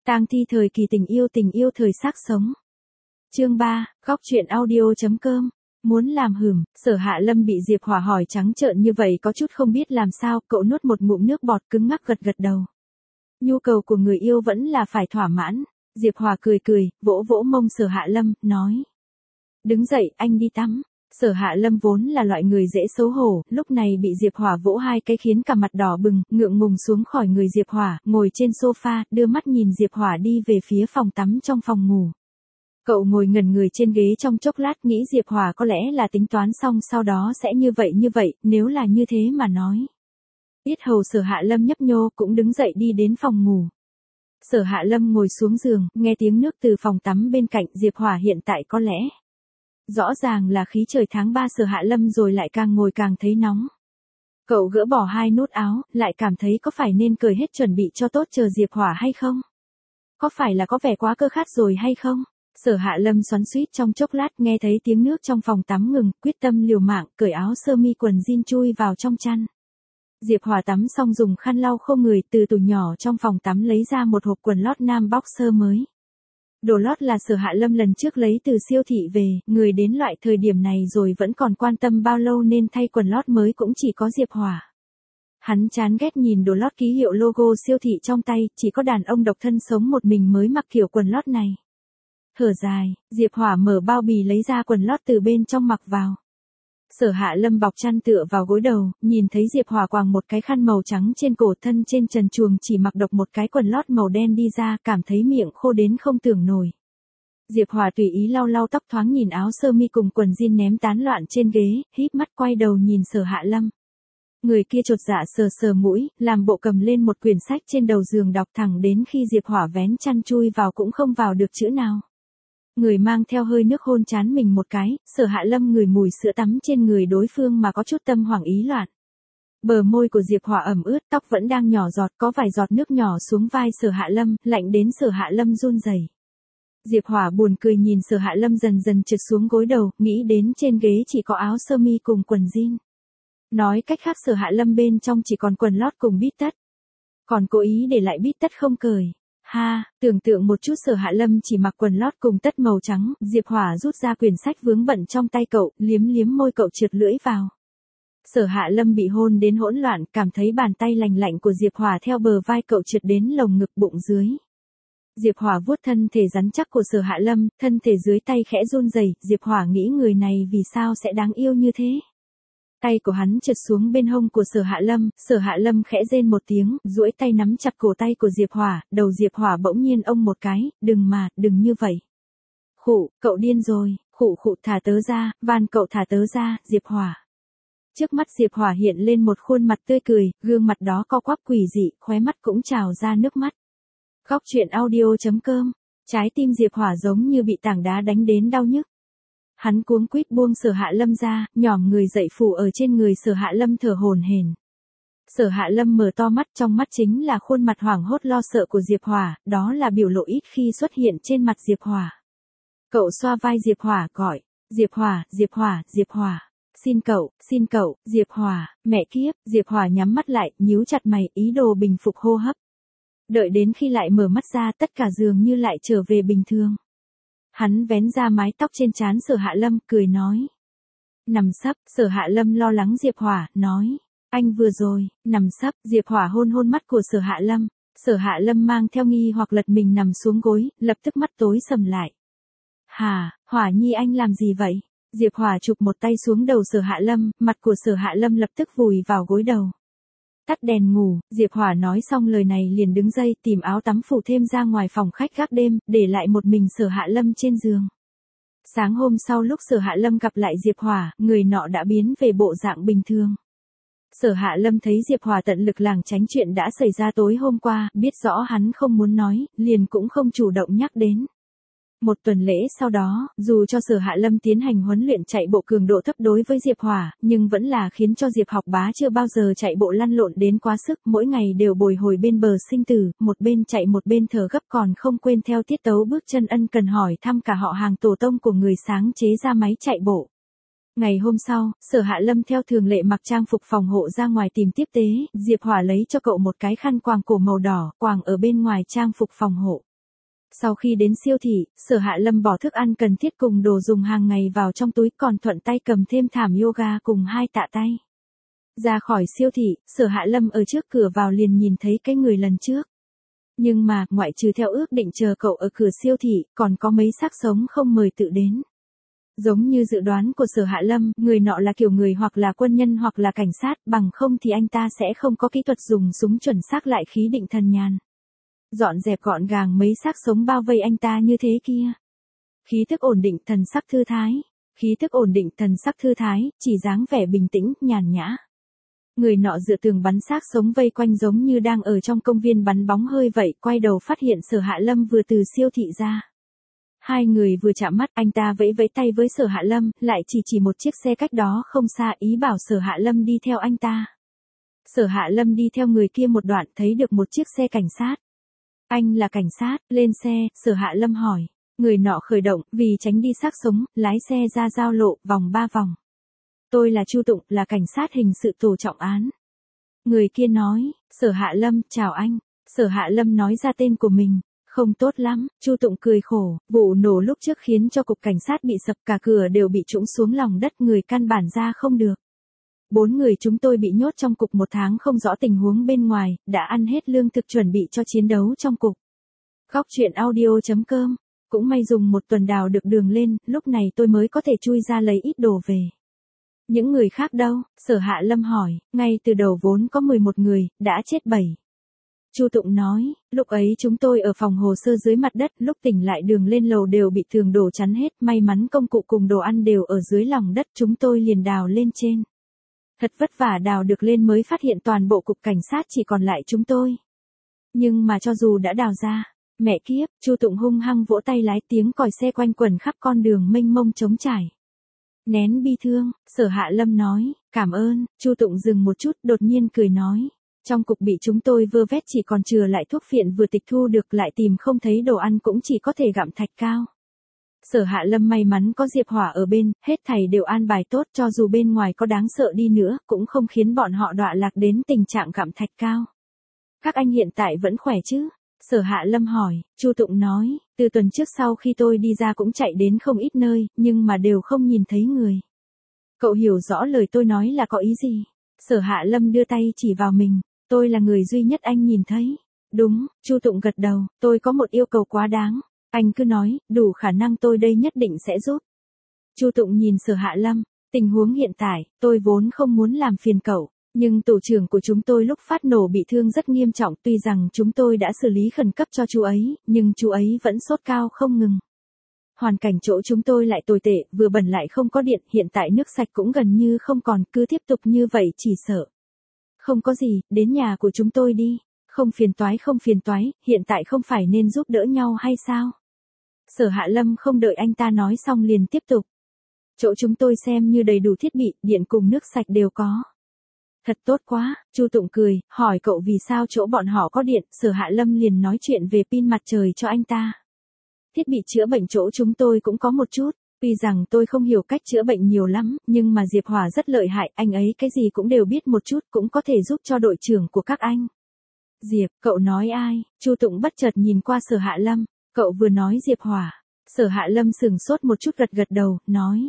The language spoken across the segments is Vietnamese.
Tang thi thời kỳ tình yêu thời xác sống. Chương 3, góc truyện audio.com. Muốn làm hửm, Sở Hạ Lâm bị Diệp Hỏa hỏi trắng trợn như vậy có chút không biết làm sao, cậu nuốt một ngụm nước bọt cứng ngắc gật gật đầu. Nhu cầu của người yêu vẫn là phải thỏa mãn. Diệp Hỏa cười cười, vỗ vỗ mông Sở Hạ Lâm, nói. Đứng dậy, anh đi tắm. Sở Hạ Lâm vốn là loại người dễ xấu hổ, lúc này bị Diệp Hỏa vỗ hai cái khiến cả mặt đỏ bừng, ngượng ngùng xuống khỏi người Diệp Hỏa, ngồi trên sofa, đưa mắt nhìn Diệp Hỏa đi về phía phòng tắm trong phòng ngủ. Cậu ngồi ngẩn người trên ghế trong chốc lát nghĩ Diệp Hỏa có lẽ là tính toán xong sau đó sẽ như vậy, nếu là như thế mà nói. Yết hầu Sở Hạ Lâm nhấp nhô cũng đứng dậy đi đến phòng ngủ. Sở Hạ Lâm ngồi xuống giường, nghe tiếng nước từ phòng tắm bên cạnh Diệp Hỏa hiện tại có lẽ. Rõ ràng là khí trời tháng 3 Sở Hạ Lâm rồi lại càng ngồi càng thấy nóng. Cậu gỡ bỏ hai nút áo, lại cảm thấy có phải nên cởi hết chuẩn bị cho tốt chờ Diệp Hỏa hay không? Có phải là có vẻ quá cơ khát rồi hay không? Sở Hạ Lâm xoắn xuýt trong chốc lát nghe thấy tiếng nước trong phòng tắm ngừng, quyết tâm liều mạng, cởi áo sơ mi quần jean chui vào trong chăn. Diệp Hỏa tắm xong dùng khăn lau khô người từ tủ nhỏ trong phòng tắm lấy ra một hộp quần lót nam boxer mới. Đồ lót là Sở Hạ Lâm lần trước lấy từ siêu thị về, người đến loại thời điểm này rồi vẫn còn quan tâm bao lâu nên thay quần lót mới cũng chỉ có Diệp Hỏa. Hắn chán ghét nhìn đồ lót ký hiệu logo siêu thị trong tay, chỉ có đàn ông độc thân sống một mình mới mặc kiểu quần lót này. Thở dài, Diệp Hỏa mở bao bì lấy ra quần lót từ bên trong mặc vào. Sở Hạ Lâm bọc chăn tựa vào gối đầu, nhìn thấy Diệp Hỏa quàng một cái khăn màu trắng trên cổ, thân trên trần truồng chỉ mặc độc một cái quần lót màu đen đi ra, cảm thấy miệng khô đến không tưởng nổi. Diệp Hỏa tùy ý lau lau tóc, thoáng nhìn áo sơ mi cùng quần jean ném tán loạn trên ghế, híp mắt quay đầu nhìn Sở Hạ Lâm. Người kia chột dạ sờ sờ mũi, làm bộ cầm lên một quyển sách trên đầu giường đọc thẳng đến khi Diệp Hỏa vén chăn chui vào cũng không vào được chữ nào. Người mang theo hơi nước hôn trán mình một cái, Sở Hạ Lâm ngửi mùi sữa tắm trên người đối phương mà có chút tâm hoảng ý loạn. Bờ môi của Diệp Hỏa ẩm ướt, tóc vẫn đang nhỏ giọt, có vài giọt nước nhỏ xuống vai Sở Hạ Lâm, lạnh đến Sở Hạ Lâm run rẩy. Diệp Hỏa buồn cười nhìn Sở Hạ Lâm dần dần trượt xuống gối đầu, nghĩ đến trên ghế chỉ có áo sơ mi cùng quần jean. Nói cách khác Sở Hạ Lâm bên trong chỉ còn quần lót cùng bít tất. Còn cố ý để lại bít tất không cởi. Ha, tưởng tượng một chút Sở Hạ Lâm chỉ mặc quần lót cùng tất màu trắng, Diệp Hỏa rút ra quyển sách vướng bận trong tay cậu, liếm liếm môi cậu trượt lưỡi vào. Sở Hạ Lâm bị hôn đến hỗn loạn, cảm thấy bàn tay lành lạnh của Diệp Hỏa theo bờ vai cậu trượt đến lồng ngực bụng dưới. Diệp Hỏa vuốt thân thể rắn chắc của Sở Hạ Lâm, thân thể dưới tay khẽ run rẩy, Diệp Hỏa nghĩ người này vì sao sẽ đáng yêu như thế. Tay của hắn trượt xuống bên hông của Sở Hạ Lâm khẽ rên một tiếng, duỗi tay nắm chặt cổ tay của Diệp Hỏa, đầu Diệp Hỏa bỗng nhiên ông một cái, đừng như vậy. Khụ, cậu điên rồi, khụ thả tớ ra, van cậu thả tớ ra, Diệp Hỏa. Trước mắt Diệp Hỏa hiện lên một khuôn mặt tươi cười, gương mặt đó co quắp quỷ dị, khóe mắt cũng trào ra nước mắt. Góc truyện audio.com, trái tim Diệp Hỏa giống như bị tảng đá đánh đến đau nhức. Hắn cuống quýt buông Sở Hạ Lâm ra, nhòm người dậy phủ ở trên người Sở Hạ Lâm thở hổn hển. Sở Hạ Lâm mở to mắt, trong mắt chính là khuôn mặt hoảng hốt lo sợ của Diệp Hỏa, đó là biểu lộ ít khi xuất hiện trên mặt Diệp Hỏa. Cậu xoa vai Diệp Hỏa gọi, Diệp Hỏa, xin cậu, Diệp Hỏa, mẹ kiếp, Diệp Hỏa nhắm mắt lại, nhíu chặt mày, ý đồ bình phục hô hấp. Đợi đến khi lại mở mắt ra tất cả dường như lại trở về bình thường. Hắn vén ra mái tóc trên trán Sở Hạ Lâm, cười nói. Nằm sấp, Sở Hạ Lâm lo lắng Diệp Hỏa, nói. Anh vừa rồi, nằm sấp, Diệp Hỏa hôn mắt của Sở Hạ Lâm. Sở Hạ Lâm mang theo nghi hoặc lật mình nằm xuống gối, lập tức mắt tối sầm lại. Hà, Hỏa Nhi anh làm gì vậy? Diệp Hỏa chụp một tay xuống đầu Sở Hạ Lâm, mặt của Sở Hạ Lâm lập tức vùi vào gối đầu. Tắt đèn ngủ, Diệp Hỏa nói xong lời này liền đứng dậy tìm áo tắm phủ thêm ra ngoài phòng khách gác đêm, để lại một mình Sở Hạ Lâm trên giường. Sáng hôm sau lúc Sở Hạ Lâm gặp lại Diệp Hỏa, người nọ đã biến về bộ dạng bình thường. Sở Hạ Lâm thấy Diệp Hỏa tận lực lảng tránh chuyện đã xảy ra tối hôm qua, biết rõ hắn không muốn nói, liền cũng không chủ động nhắc đến. Một tuần lễ sau đó, dù cho Sở Hạ Lâm tiến hành huấn luyện chạy bộ cường độ thấp đối với Diệp Hỏa, nhưng vẫn là khiến cho Diệp Học Bá chưa bao giờ chạy bộ lăn lộn đến quá sức, mỗi ngày đều bồi hồi bên bờ sinh tử, một bên chạy một bên thở gấp còn không quên theo tiết tấu bước chân ân cần hỏi thăm cả họ hàng tổ tông của người sáng chế ra máy chạy bộ. Ngày hôm sau, Sở Hạ Lâm theo thường lệ mặc trang phục phòng hộ ra ngoài tìm tiếp tế, Diệp Hỏa lấy cho cậu một cái khăn quàng cổ màu đỏ, quàng ở bên ngoài trang phục phòng hộ. Sau khi đến siêu thị, Sở Hạ Lâm bỏ thức ăn cần thiết cùng đồ dùng hàng ngày vào trong túi còn thuận tay cầm thêm thảm yoga cùng 2 tạ tay. Ra khỏi siêu thị, Sở Hạ Lâm ở trước cửa vào liền nhìn thấy cái người lần trước. Nhưng mà, ngoại trừ theo ước định chờ cậu ở cửa siêu thị, còn có mấy xác sống không mời tự đến. Giống như dự đoán của Sở Hạ Lâm, người nọ là kiểu người hoặc là quân nhân hoặc là cảnh sát, bằng không thì anh ta sẽ không có kỹ thuật dùng súng chuẩn xác lại khí định thần nhàn. Dọn dẹp gọn gàng mấy xác sống bao vây anh ta như thế kia. Khí thức ổn định, thần sắc thư thái. Khí thức ổn định, thần sắc thư thái, chỉ dáng vẻ bình tĩnh, nhàn nhã. Người nọ dựa tường bắn xác sống vây quanh giống như đang ở trong công viên bắn bóng hơi vậy, quay đầu phát hiện Sở Hạ Lâm vừa từ siêu thị ra. Hai người vừa chạm mắt, anh ta vẫy vẫy tay với Sở Hạ Lâm, lại chỉ một chiếc xe cách đó không xa, ý bảo Sở Hạ Lâm đi theo anh ta. Sở Hạ Lâm đi theo người kia một đoạn, thấy được một chiếc xe cảnh sát. Anh là cảnh sát, lên xe, Sở Hạ Lâm hỏi. Người nọ khởi động, vì tránh đi xác sống, lái xe ra giao lộ, vòng 3 vòng. Tôi là Chu Tụng, là cảnh sát hình sự tổ trọng án. Người kia nói, Sở Hạ Lâm, chào anh. Sở Hạ Lâm nói ra tên của mình. Không tốt lắm, Chu Tụng cười khổ, vụ nổ lúc trước khiến cho cục cảnh sát bị sập, cả cửa đều bị trũng xuống lòng đất, người căn bản ra không được. 4 người chúng tôi bị nhốt trong cục 1 tháng không rõ tình huống bên ngoài, đã ăn hết lương thực chuẩn bị cho chiến đấu trong cục. Góc truyện audio.com, cũng may dùng 1 tuần đào được đường lên, lúc này tôi mới có thể chui ra lấy ít đồ về. Những người khác đâu? Sở Hạ Lâm hỏi, ngay từ đầu vốn có 11 người, đã chết 7. Chu Tụng nói, lúc ấy chúng tôi ở phòng hồ sơ dưới mặt đất, lúc tỉnh lại đường lên lầu đều bị tường đổ chắn hết, may mắn công cụ cùng đồ ăn đều ở dưới lòng đất, chúng tôi liền đào lên trên. Thật vất vả đào được lên mới phát hiện toàn bộ cục cảnh sát chỉ còn lại chúng tôi. Nhưng mà cho dù đã đào ra, mẹ kiếp, Chu Tụng hung hăng vỗ tay lái, tiếng còi xe quanh quẩn khắp con đường mênh mông trống trải. Nén bi thương, Sở Hạ Lâm nói, cảm ơn. Chu Tụng dừng một chút, đột nhiên cười nói. Trong cục bị chúng tôi vơ vét chỉ còn chừa lại thuốc phiện vừa tịch thu được, lại tìm không thấy đồ ăn cũng chỉ có thể gặm thạch cao. Sở Hạ Lâm may mắn có Diệp Hỏa ở bên, hết thảy đều an bài tốt, cho dù bên ngoài có đáng sợ đi nữa, cũng không khiến bọn họ đọa lạc đến tình trạng gặm thạch cao. Các anh hiện tại vẫn khỏe chứ? Sở Hạ Lâm hỏi. Chu Tụng nói, từ tuần trước sau khi tôi đi ra cũng chạy đến không ít nơi, nhưng mà đều không nhìn thấy người. Cậu hiểu rõ lời tôi nói là có ý gì? Sở Hạ Lâm đưa tay chỉ vào mình. Tôi là người duy nhất anh nhìn thấy. Đúng, Chu Tụng gật đầu, tôi có một yêu cầu quá đáng. Anh cứ nói, đủ khả năng tôi đây nhất định sẽ giúp. Chu Tụng nhìn Sở Hạ Lâm, tình huống hiện tại, tôi vốn không muốn làm phiền cậu, nhưng tổ trưởng của chúng tôi lúc phát nổ bị thương rất nghiêm trọng, tuy rằng chúng tôi đã xử lý khẩn cấp cho chú ấy, nhưng chú ấy vẫn sốt cao không ngừng. Hoàn cảnh chỗ chúng tôi lại tồi tệ, vừa bẩn lại không có điện, hiện tại nước sạch cũng gần như không còn, cứ tiếp tục như vậy chỉ sợ. Không có gì, đến nhà của chúng tôi đi. Không phiền toái, hiện tại không phải nên giúp đỡ nhau hay sao? Sở Hạ Lâm không đợi anh ta nói xong liền tiếp tục. Chỗ chúng tôi xem như đầy đủ thiết bị, điện cùng nước sạch đều có. Thật tốt quá, Chu Tụng cười, hỏi cậu vì sao chỗ bọn họ có điện, Sở Hạ Lâm liền nói chuyện về pin mặt trời cho anh ta. Thiết bị chữa bệnh chỗ chúng tôi cũng có một chút. Tuy rằng tôi không hiểu cách chữa bệnh nhiều lắm, nhưng mà Diệp Hỏa rất lợi hại, anh ấy cái gì cũng đều biết một chút, cũng có thể giúp cho đội trưởng của các anh. Diệp, cậu nói ai? Chu Tụng bất chợt nhìn qua Sở Hạ Lâm, cậu vừa nói Diệp Hỏa. Sở Hạ Lâm sừng sốt một chút, gật đầu, nói.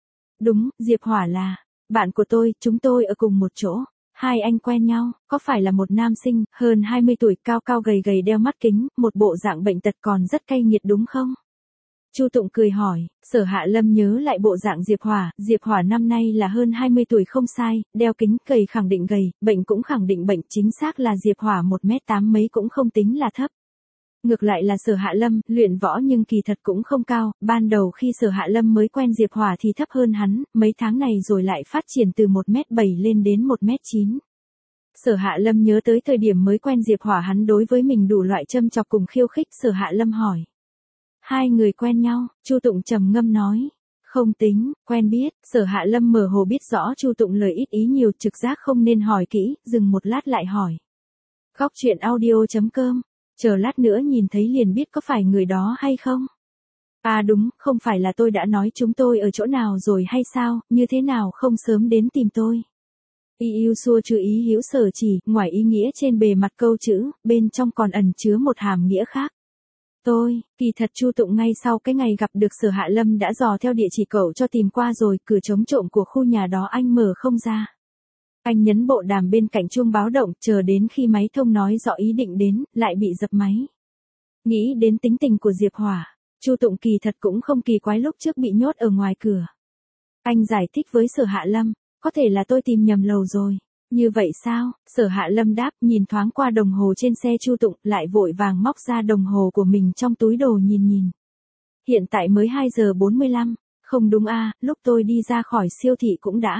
Đúng, Diệp Hỏa là bạn của tôi, chúng tôi ở cùng một chỗ. Hai anh quen nhau, có phải là một nam sinh, hơn 20 tuổi, cao cao gầy gầy, đeo mắt kính, một bộ dạng bệnh tật còn rất cay nghiệt đúng không? Chu Tụng cười hỏi. Sở Hạ Lâm nhớ lại bộ dạng Diệp Hỏa năm nay là hơn 20 tuổi không sai, đeo kính, gầy khẳng định gầy, bệnh cũng khẳng định bệnh, chính xác là Diệp Hỏa 1m8 mấy cũng không tính là thấp. Ngược lại là Sở Hạ Lâm, luyện võ nhưng kỳ thật cũng không cao, ban đầu khi Sở Hạ Lâm mới quen Diệp Hỏa thì thấp hơn hắn, mấy tháng này rồi lại phát triển từ 1m7 lên đến 1m9. Sở Hạ Lâm nhớ tới thời điểm mới quen Diệp Hỏa hắn đối với mình đủ loại châm chọc cùng khiêu khích. Sở Hạ Lâm hỏi. Hai người quen nhau, Chu Tụng trầm ngâm nói. Không tính, quen biết. Sở Hạ Lâm mơ hồ biết rõ Chu Tụng lời ít ý nhiều, trực giác không nên hỏi kỹ, dừng một lát lại hỏi. Góc truyện audio.com, chờ lát nữa nhìn thấy liền biết có phải người đó hay không? À đúng, không phải là tôi đã nói chúng tôi ở chỗ nào rồi hay sao, như thế nào không sớm đến tìm tôi? Y yêu xua chú ý hữu sở chỉ, ngoài ý nghĩa trên bề mặt câu chữ, bên trong còn ẩn chứa một hàm nghĩa khác. Kỳ thật Chu Tụng ngay sau cái ngày gặp được Sở Hạ Lâm đã dò theo địa chỉ cậu cho tìm qua rồi, cửa chống trộm của khu nhà đó anh mở không ra. Anh nhấn bộ đàm bên cạnh chuông báo động, chờ đến khi máy thông nói rõ ý định đến, lại bị dập máy. Nghĩ đến tính tình của Diệp Hỏa, Chu Tụng kỳ thật cũng không kỳ quái lúc trước bị nhốt ở ngoài cửa. Anh giải thích với Sở Hạ Lâm, có thể là tôi tìm nhầm lầu rồi. Như vậy sao? Sở Hạ Lâm đáp, nhìn thoáng qua đồng hồ trên xe Chu Tụng, lại vội vàng móc ra đồng hồ của mình trong túi đồ nhìn. Hiện tại mới 2 giờ 45, không đúng a, lúc tôi đi ra khỏi siêu thị cũng đã.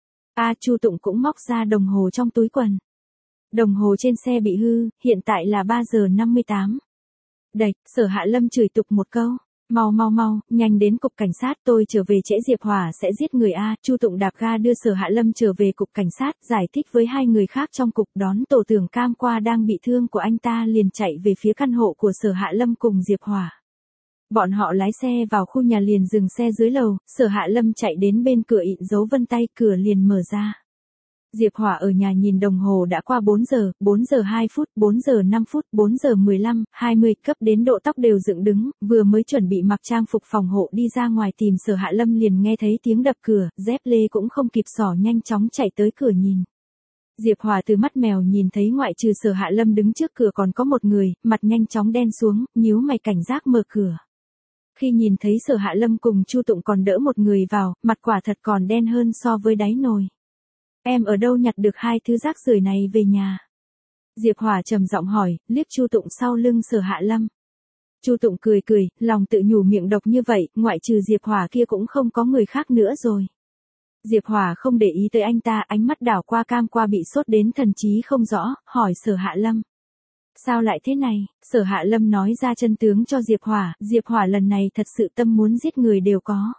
Chu Tụng cũng móc ra đồng hồ trong túi quần. Đồng hồ trên xe bị hư, hiện tại là 3 giờ 58. Đạch, Sở Hạ Lâm chửi tục một câu. Mau, nhanh đến cục cảnh sát, tôi trở về trễ Diệp Hỏa sẽ giết người a. Chu Tụng đạp ga đưa Sở Hạ Lâm trở về cục cảnh sát, giải thích với hai người khác trong cục, đón tổ tưởng Cam qua đang bị thương của anh ta liền chạy về phía căn hộ của Sở Hạ Lâm cùng Diệp Hỏa. Bọn họ lái xe vào khu nhà liền dừng xe dưới lầu, Sở Hạ Lâm chạy đến bên cửa ịn dấu vân tay, cửa liền mở ra. Diệp Hỏa ở nhà nhìn đồng hồ đã qua 4 giờ, 4 giờ 2 phút, 4 giờ 5 phút, 4 giờ 15, 20, cấp đến độ tóc đều dựng đứng, vừa mới chuẩn bị mặc trang phục phòng hộ đi ra ngoài tìm Sở Hạ Lâm liền nghe thấy tiếng đập cửa, dép lê cũng không kịp xỏ nhanh chóng chạy tới cửa nhìn. Diệp Hỏa từ mắt mèo nhìn thấy ngoại trừ Sở Hạ Lâm đứng trước cửa còn có một người, mặt nhanh chóng đen xuống, nhíu mày cảnh giác mở cửa. Khi nhìn thấy Sở Hạ Lâm cùng Chu Tụng còn đỡ một người vào, mặt quả thật còn đen hơn so với đáy nồi. Em ở đâu nhặt được hai thứ rác rưởi này về nhà? Diệp Hỏa trầm giọng hỏi, liếc Chu Tụng sau lưng Sở Hạ Lâm. Chu Tụng cười, lòng tự nhủ miệng độc như vậy, ngoại trừ Diệp Hỏa kia cũng không có người khác nữa rồi. Diệp Hỏa không để ý tới anh ta, ánh mắt đảo qua Cam qua bị sốt đến thần trí không rõ, hỏi Sở Hạ Lâm. Sao lại thế này? Sở Hạ Lâm nói ra chân tướng cho Diệp Hỏa lần này thật sự tâm muốn giết người đều có.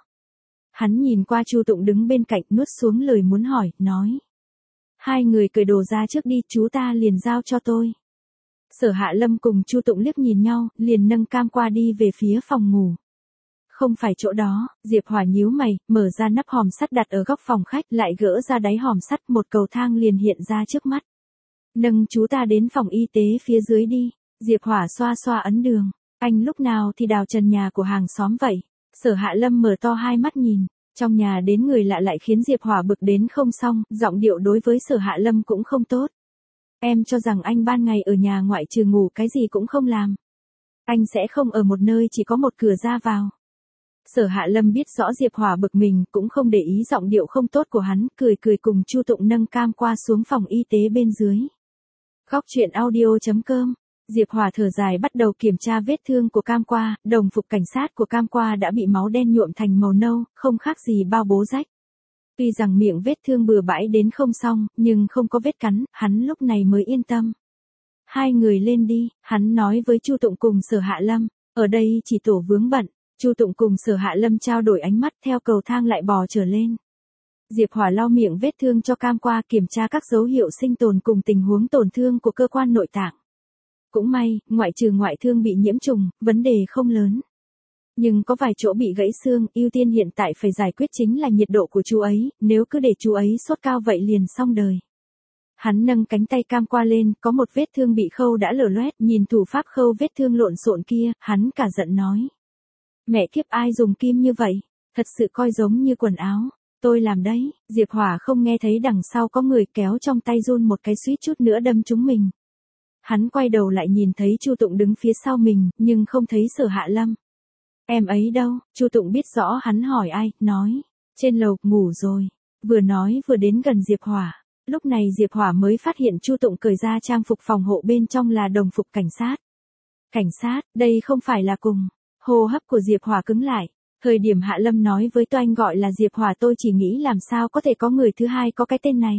Hắn nhìn qua Chu Tụng đứng bên cạnh, nuốt xuống lời muốn hỏi, nói. Hai người cởi đồ ra trước đi, chú ta liền giao cho tôi. Sở Hạ Lâm cùng Chu Tụng liếc nhìn nhau, liền nâng Cam qua đi về phía phòng ngủ. Không phải chỗ đó, Diệp Hỏa nhíu mày, mở ra nắp hòm sắt đặt ở góc phòng khách, lại gỡ ra đáy hòm sắt, một cầu thang liền hiện ra trước mắt. Nâng chú ta đến phòng y tế phía dưới đi. Diệp Hỏa xoa ấn đường. Anh lúc nào thì đào trần nhà của hàng xóm vậy? Sở Hạ Lâm mở to hai mắt nhìn. Trong nhà đến người lạ lại khiến Diệp Hỏa bực đến không xong, giọng điệu đối với Sở Hạ Lâm cũng không tốt. Em cho rằng anh ban ngày ở nhà ngoại trừ ngủ cái gì cũng không làm. Anh sẽ không ở một nơi chỉ có một cửa ra vào. Sở Hạ Lâm biết rõ Diệp Hỏa bực mình, cũng không để ý giọng điệu không tốt của hắn, cười cùng Chu Tụng nâng Cam qua xuống phòng y tế bên dưới. Góc truyện audio.com. Diệp Hỏa thở dài bắt đầu kiểm tra vết thương của Cam qua, đồng phục cảnh sát của Cam qua đã bị máu đen nhuộm thành màu nâu, không khác gì bao bố rách. Tuy rằng miệng vết thương bừa bãi đến không xong, nhưng không có vết cắn, hắn lúc này mới yên tâm. Hai người lên đi, hắn nói với Chu Tụng cùng Sở Hạ Lâm, ở đây chỉ tổ vướng bận. Chu Tụng cùng Sở Hạ Lâm trao đổi ánh mắt, theo cầu thang lại bò trở lên. Diệp Hỏa lau miệng vết thương cho Cam qua, kiểm tra các dấu hiệu sinh tồn cùng tình huống tổn thương của cơ quan nội tạng. Cũng may, ngoại trừ ngoại thương bị nhiễm trùng, vấn đề không lớn. Nhưng có vài chỗ bị gãy xương, ưu tiên hiện tại phải giải quyết chính là nhiệt độ của chú ấy, nếu cứ để chú ấy sốt cao vậy liền xong đời. Hắn nâng cánh tay Cam qua lên, có một vết thương bị khâu đã lở loét, nhìn thủ pháp khâu vết thương lộn xộn kia, hắn cả giận nói. Mẹ kiếp ai dùng kim như vậy, thật sự coi giống như quần áo. Tôi làm đấy. Diệp Hỏa không nghe thấy đằng sau có người kéo trong tay run một cái suýt chút nữa đâm trúng mình. Hắn quay đầu lại nhìn thấy Chu Tụng đứng phía sau mình, nhưng không thấy Sở Hạ Lâm. Em ấy đâu? Chu Tụng biết rõ hắn hỏi ai, nói. Trên lầu, ngủ rồi. Vừa nói vừa đến gần Diệp Hỏa. Lúc này Diệp Hỏa mới phát hiện Chu Tụng cởi ra trang phục phòng hộ bên trong là đồng phục cảnh sát. Cảnh sát, đây không phải là cùng. Hô hấp của Diệp Hỏa cứng lại. Thời điểm Hạ Lâm nói với tôi anh gọi là Diệp Hỏa tôi chỉ nghĩ làm sao có thể có người thứ hai có cái tên này.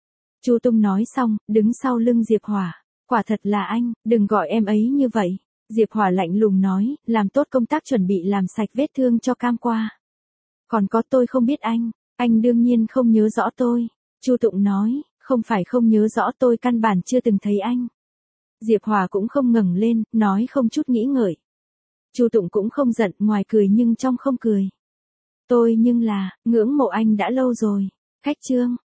Chu Tung nói xong, đứng sau lưng Diệp Hỏa. Quả thật là anh, đừng gọi em ấy như vậy. Diệp Hỏa lạnh lùng nói, làm tốt công tác chuẩn bị làm sạch vết thương cho Cam qua. Còn có tôi không biết anh đương nhiên không nhớ rõ tôi. Chu Tụng nói, không phải không nhớ rõ tôi căn bản chưa từng thấy anh. Diệp Hỏa cũng không ngẩng lên, nói không chút nghĩ ngợi. Chu Tụng cũng không giận, ngoài cười nhưng trong không cười. Tôi nhưng là, ngưỡng mộ anh đã lâu rồi. Khách chương.